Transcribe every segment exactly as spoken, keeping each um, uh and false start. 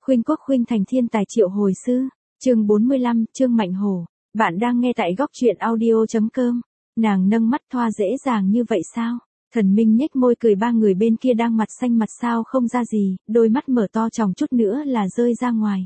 Khuynh quốc khuynh thành thiên tài triệu hồi sư, chương bốn mươi lăm, Trương Mạnh Hổ. Bạn đang nghe tại góc truyện audio chấm com. Nàng nâng mắt thoa dễ dàng như vậy sao? Thần Minh nhếch môi cười, ba người bên kia đang mặt xanh mặt sao không ra gì, đôi mắt mở to tròng chút nữa là rơi ra ngoài.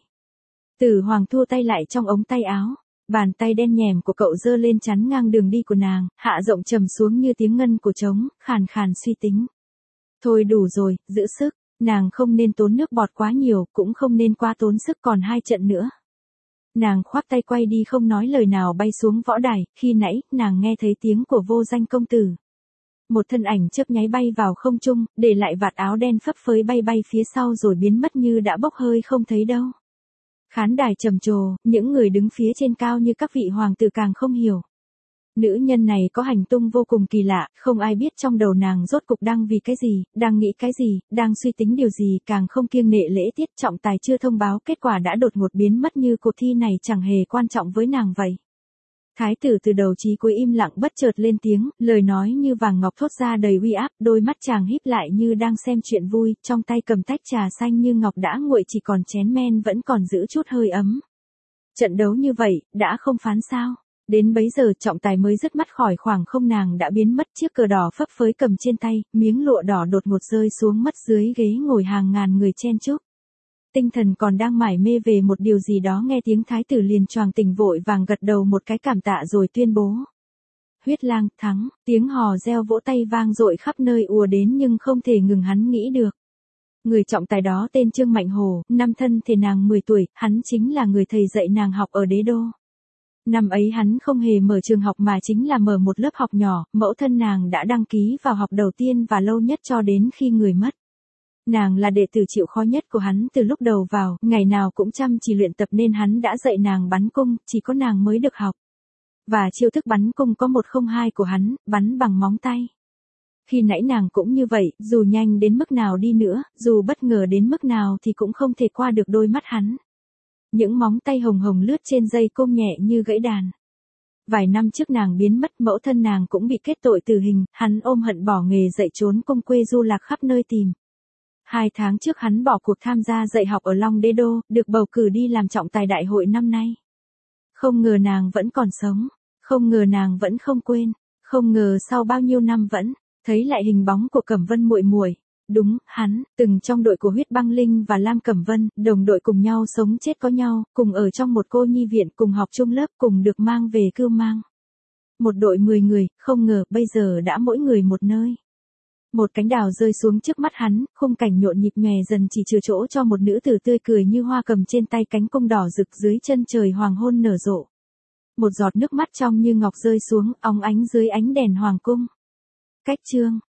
Tử Hoàng thua tay lại trong ống tay áo, bàn tay đen nhèm của cậu giơ lên chắn ngang đường đi của nàng, hạ rộng trầm xuống như tiếng ngân của trống, khàn khàn suy tính. Thôi đủ rồi, giữ sức, nàng không nên tốn nước bọt quá nhiều, cũng không nên quá tốn sức, còn hai trận nữa. Nàng khoác tay quay đi không nói lời nào bay xuống võ đài, khi nãy, nàng nghe thấy tiếng của Vô Danh công tử. Một thân ảnh chớp nháy bay vào không trung, để lại vạt áo đen phấp phới bay bay phía sau rồi biến mất như đã bốc hơi không thấy đâu. Khán đài trầm trồ, những người đứng phía trên cao như các vị hoàng tử càng không hiểu. Nữ nhân này có hành tung vô cùng kỳ lạ, không ai biết trong đầu nàng rốt cục đang vì cái gì, đang nghĩ cái gì, đang suy tính điều gì, càng không kiêng nệ lễ tiết. Trọng tài chưa thông báo kết quả đã đột ngột biến mất như cuộc thi này chẳng hề quan trọng với nàng vậy. Thái tử từ đầu chí cuối im lặng, bất chợt lên tiếng, lời nói như vàng ngọc thốt ra đầy uy áp, đôi mắt chàng híp lại như đang xem chuyện vui, trong tay cầm tách trà xanh như ngọc đã nguội, chỉ còn chén men vẫn còn giữ chút hơi ấm. Trận đấu như vậy, đã không phán sao? Đến bấy giờ trọng tài mới dứt mắt khỏi khoảng không, nàng đã biến mất, chiếc cờ đỏ phấp phới cầm trên tay, miếng lụa đỏ đột ngột rơi xuống mất dưới ghế ngồi hàng ngàn người chen chúc. Tinh thần còn đang mải mê về một điều gì đó, nghe tiếng thái tử liền choàng tỉnh, vội vàng gật đầu một cái cảm tạ rồi tuyên bố. Huyết Lang thắng, tiếng hò reo vỗ tay vang dội khắp nơi ùa đến nhưng không thể ngừng hắn nghĩ được. Người trọng tài đó tên Trương Mạnh Hổ, năm thân thể nàng mười tuổi, hắn chính là người thầy dạy nàng học ở đế đô. Năm ấy hắn không hề mở trường học mà chính là mở một lớp học nhỏ, mẫu thân nàng đã đăng ký vào học đầu tiên và lâu nhất cho đến khi người mất. Nàng là đệ tử chịu khó nhất của hắn từ lúc đầu vào, ngày nào cũng chăm chỉ luyện tập nên hắn đã dạy nàng bắn cung, chỉ có nàng mới được học. Và chiêu thức bắn cung có một không hai của hắn, bắn bằng móng tay. Khi nãy nàng cũng như vậy, dù nhanh đến mức nào đi nữa, dù bất ngờ đến mức nào thì cũng không thể qua được đôi mắt hắn. Những móng tay hồng hồng lướt trên dây cung nhẹ như gãy đàn. Vài năm trước nàng biến mất, mẫu thân nàng cũng bị kết tội tử hình, hắn ôm hận bỏ nghề dạy trốn cung quê du lạc khắp nơi tìm. Hai tháng trước hắn bỏ cuộc tham gia dạy học ở Long Đế Đô, được bầu cử đi làm trọng tài đại hội năm nay. Không ngờ nàng vẫn còn sống, không ngờ nàng vẫn không quên, không ngờ sau bao nhiêu năm vẫn thấy lại hình bóng của Cẩm Vân muội muội. Đúng, hắn, từng trong đội của Huyết Băng Linh và Lam Cẩm Vân, đồng đội cùng nhau sống chết có nhau, cùng ở trong một cô nhi viện, cùng học chung lớp, cùng được mang về Cưu Mang. Một đội mười người, không ngờ bây giờ đã mỗi người một nơi. Một cánh đào rơi xuống trước mắt hắn, khung cảnh nhộn nhịp nhòe dần chỉ chừa chỗ cho một nữ tử tươi cười như hoa cầm trên tay cánh cung đỏ rực dưới chân trời hoàng hôn nở rộ. Một giọt nước mắt trong như ngọc rơi xuống, óng ánh dưới ánh đèn hoàng cung. Cách chương